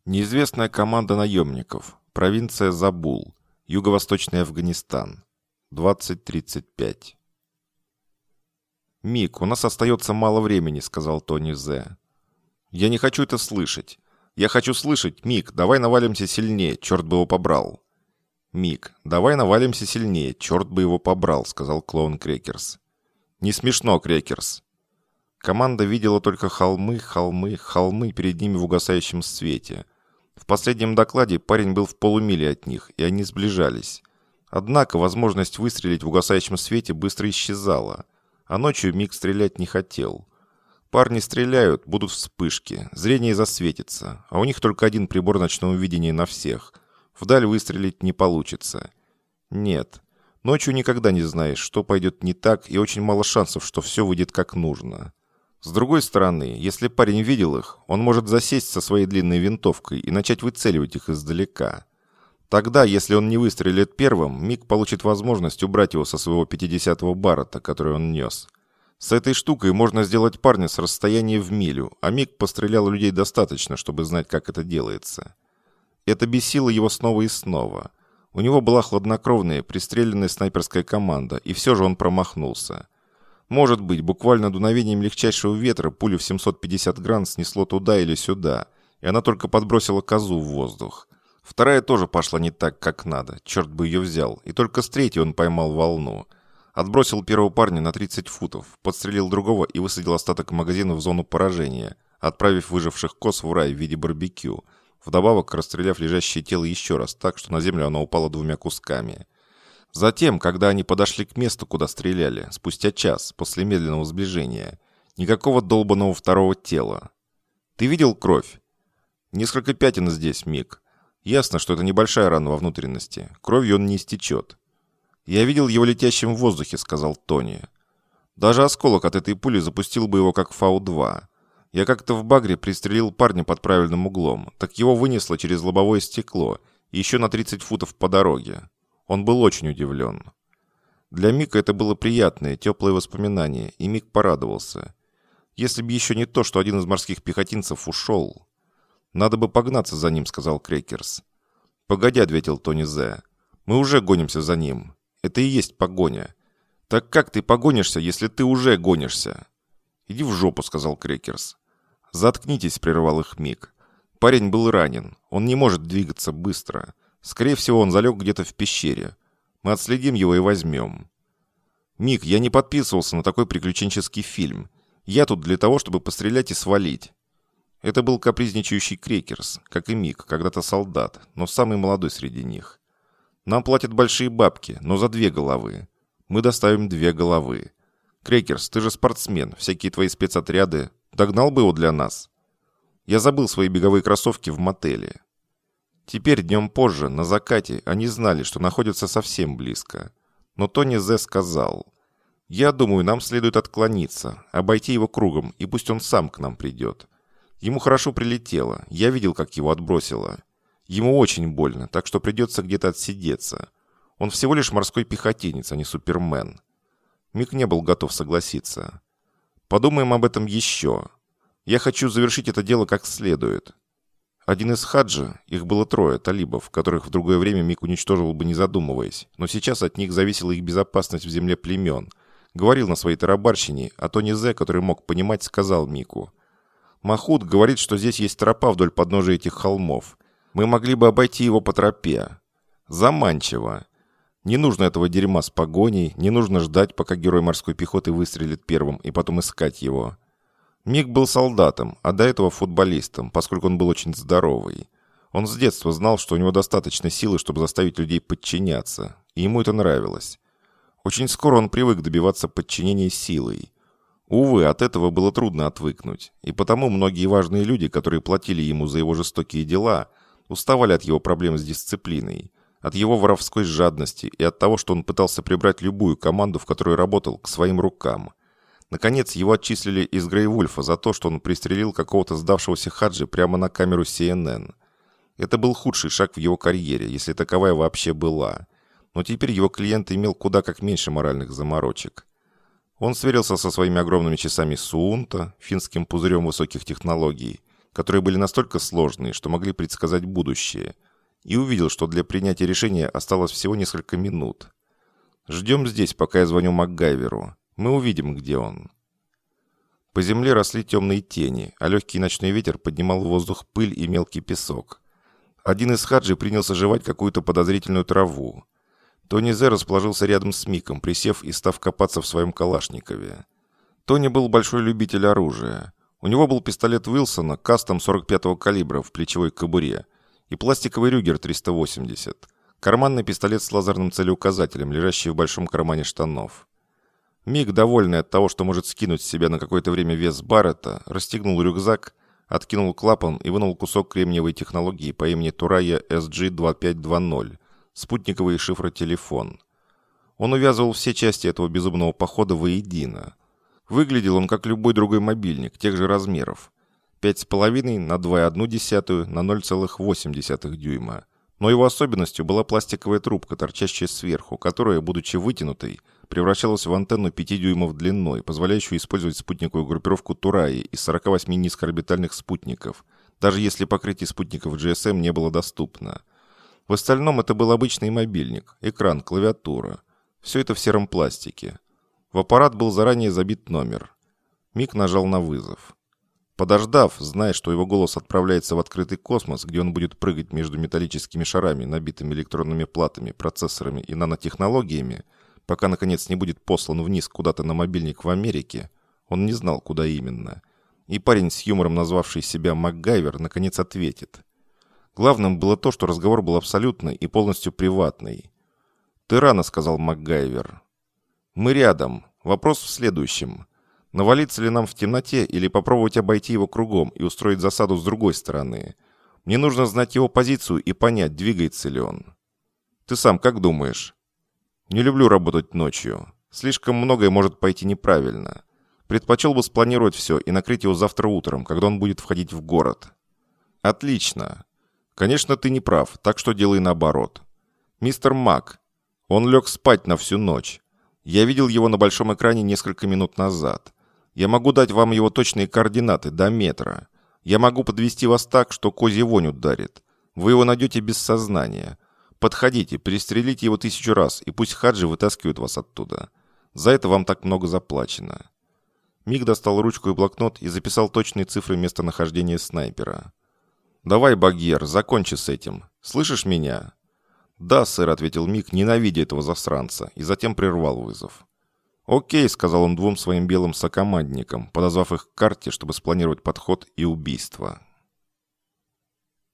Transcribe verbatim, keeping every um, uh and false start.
Неизвестная команда наемников. Провинция Забул. Юго-восточный Афганистан. двадцать тридцать пять. «Мик, у нас остается мало времени», — сказал Тони Зе. «Я не хочу это слышать. Я хочу слышать, Мик, давай навалимся сильнее, черт бы его побрал». «Мик, давай навалимся сильнее, черт бы его побрал», — сказал клоун Крекерс. «Не смешно, Крекерс». Команда видела только холмы, холмы, холмы перед ними в угасающем свете. В последнем докладе парень был в полумиле от них, и они сближались. Однако возможность выстрелить в угасающем свете быстро исчезала, а ночью Мик стрелять не хотел. Парни стреляют, будут вспышки, зрение засветится, а у них только один прибор ночного видения на всех. Вдаль выстрелить не получится. Нет, ночью никогда не знаешь, что пойдет не так, и очень мало шансов, что все выйдет как нужно. С другой стороны, если парень видел их, он может засесть со своей длинной винтовкой и начать выцеливать их издалека. Тогда, если он не выстрелит первым, Мик получит возможность убрать его со своего пятидесятого баррета, который он нес. С этой штукой можно сделать парня с расстояния в милю, а Мик пострелял людей достаточно, чтобы знать, как это делается. Это бесило его снова и снова. У него была хладнокровная, пристреленная снайперская команда, и все же он промахнулся. Может быть, буквально дуновением легчайшего ветра пулю в семьсот пятьдесят грамм снесло туда или сюда, и она только подбросила козу в воздух. Вторая тоже пошла не так, как надо, черт бы ее взял, и только с третьей он поймал волну. Отбросил первого парня на тридцать футов, подстрелил другого и высадил остаток магазина в зону поражения, отправив выживших коз в рай в виде барбекю, вдобавок расстреляв лежащее тело еще раз так, что на землю оно упало двумя кусками. Затем, когда они подошли к месту, куда стреляли, спустя час после медленного сближения, никакого долбаного второго тела. Ты видел кровь? Несколько пятен здесь, Мик. Ясно, что это небольшая рана во внутренности. Кровью он не истечет. Я видел его летящим в воздухе, сказал Тони. Даже осколок от этой пули запустил бы его как Фау два. Я как-то в багре пристрелил парня под правильным углом, так его вынесло через лобовое стекло и еще на тридцать футов по дороге. Он был очень удивлен. Для Мика это было приятное, теплое воспоминание, и Мик порадовался. Если бы еще не то, что один из морских пехотинцев ушел. «Надо бы погнаться за ним», — сказал Крекерс. «Погоди», — ответил Тони Зе. «Мы уже гонимся за ним. Это и есть погоня. Так как ты погонишься, если ты уже гонишься?» «Иди в жопу», — сказал Крекерс. «Заткнитесь», — прервал их Мик. «Парень был ранен. Он не может двигаться быстро. Скорее всего, он залег где-то в пещере. Мы отследим его и возьмем». «Мик, я не подписывался на такой приключенческий фильм. Я тут для того, чтобы пострелять и свалить». Это был капризничающий Крекерс, как и Мик, когда-то солдат, но самый молодой среди них. «Нам платят большие бабки, но за две головы. Мы доставим две головы. Крекерс, ты же спортсмен, всякие твои спецотряды. Догнал бы его для нас?» Я забыл свои беговые кроссовки в мотеле. Теперь, днем позже, на закате, они знали, что находятся совсем близко. Но Тони Зе сказал: «Я думаю, нам следует отклониться, обойти его кругом, и пусть он сам к нам придет. Ему хорошо прилетело, я видел, как его отбросило. Ему очень больно, так что придется где-то отсидеться. Он всего лишь морской пехотинец, а не супермен». Мик не был готов согласиться. «Подумаем об этом еще. Я хочу завершить это дело как следует». Один из хаджи, их было трое, талибов, которых в другое время Мик уничтожил бы не задумываясь, но сейчас от них зависела их безопасность в земле племен, говорил на своей тарабарщине, а Тони Зе, который мог понимать, сказал Мику: «Махут говорит, что здесь есть тропа вдоль подножия этих холмов. Мы могли бы обойти его по тропе. Заманчиво. Не нужно этого дерьма с погоней, не нужно ждать, пока герой морской пехоты выстрелит первым, и потом искать его». Мик был солдатом, а до этого футболистом, поскольку он был очень здоровый. Он с детства знал, что у него достаточно силы, чтобы заставить людей подчиняться, и ему это нравилось. Очень скоро он привык добиваться подчинения силой. Увы, от этого было трудно отвыкнуть, и потому многие важные люди, которые платили ему за его жестокие дела, уставали от его проблем с дисциплиной, от его воровской жадности и от того, что он пытался прибрать любую команду, в которой работал, к своим рукам. Наконец, его отчислили из Грейвульфа за то, что он пристрелил какого-то сдавшегося хаджи прямо на камеру Си Эн Эн. Это был худший шаг в его карьере, если таковая вообще была. Но теперь его клиент имел куда как меньше моральных заморочек. Он сверился со своими огромными часами Суунта, финским пузырем высоких технологий, которые были настолько сложные, что могли предсказать будущее, и увидел, что для принятия решения осталось всего несколько минут. «Ждем здесь, пока я звоню МакГайверу. Мы увидим, где он». По земле росли темные тени, а легкий ночной ветер поднимал в воздух пыль и мелкий песок. Один из хаджи принялся жевать какую-то подозрительную траву. Тони Зе расположился рядом с Миком, присев и став копаться в своем калашникове. Тони был большой любитель оружия. У него был пистолет Уилсона кастом сорок пятого калибра в плечевой кобуре и пластиковый Рюгер триста восемьдесят, карманный пистолет с лазерным целеуказателем, лежащий в большом кармане штанов. Мик, довольный от того, что может скинуть с себя на какое-то время вес Баррета, расстегнул рюкзак, откинул клапан и вынул кусок кремниевой технологии по имени Турая эс джи двадцать пять двадцать, спутниковый шифротелефон. Он увязывал все части этого безумного похода воедино. Выглядел он как любой другой мобильник, тех же размеров. пять с половиной на два и одну десятую на ноль целых восемь десятых дюйма. Но его особенностью была пластиковая трубка, торчащая сверху, которая, будучи вытянутой, превращалась в антенну пяти дюймов длиной, позволяющую использовать спутниковую группировку Тураи из сорока восьми низкоорбитальных спутников, даже если покрытие спутников джи эс эм не было доступно. В остальном это был обычный мобильник, экран, клавиатура. Все это в сером пластике. В аппарат был заранее забит номер. Мик нажал на вызов. Подождав, зная, что его голос отправляется в открытый космос, где он будет прыгать между металлическими шарами, набитыми электронными платами, процессорами и нанотехнологиями, пока, наконец, не будет послан вниз куда-то на мобильник в Америке, он не знал, куда именно. И парень с юмором, назвавший себя МакГайвер, наконец ответит. Главным было то, что разговор был абсолютный и полностью приватный. «Ты рано», — сказал МакГайвер. «Мы рядом. Вопрос в следующем. Навалиться ли нам в темноте или попробовать обойти его кругом и устроить засаду с другой стороны? Мне нужно знать его позицию и понять, двигается ли он. Ты сам как думаешь?» «Не люблю работать ночью. Слишком многое может пойти неправильно. Предпочел бы спланировать все и накрыть его завтра утром, когда он будет входить в город». «Отлично. Конечно, ты не прав, так что делай наоборот. Мистер Мак, он лег спать на всю ночь. Я видел его на большом экране несколько минут назад. Я могу дать вам его точные координаты до метра. Я могу подвести вас так, что козья вонь ударит. Вы его найдете без сознания. Подходите, перестрелите его тысячу раз, и пусть хаджи вытаскивают вас оттуда. За это вам так много заплачено». Мик достал ручку и блокнот и записал точные цифры местонахождения снайпера. «Давай, Багьер, закончи с этим. Слышишь меня?» «Да, сэр», — ответил Мик, ненавидя этого засранца, и затем прервал вызов. «Окей», — сказал он двум своим белым сокомандникам, подозвав их к карте, чтобы спланировать подход и убийство.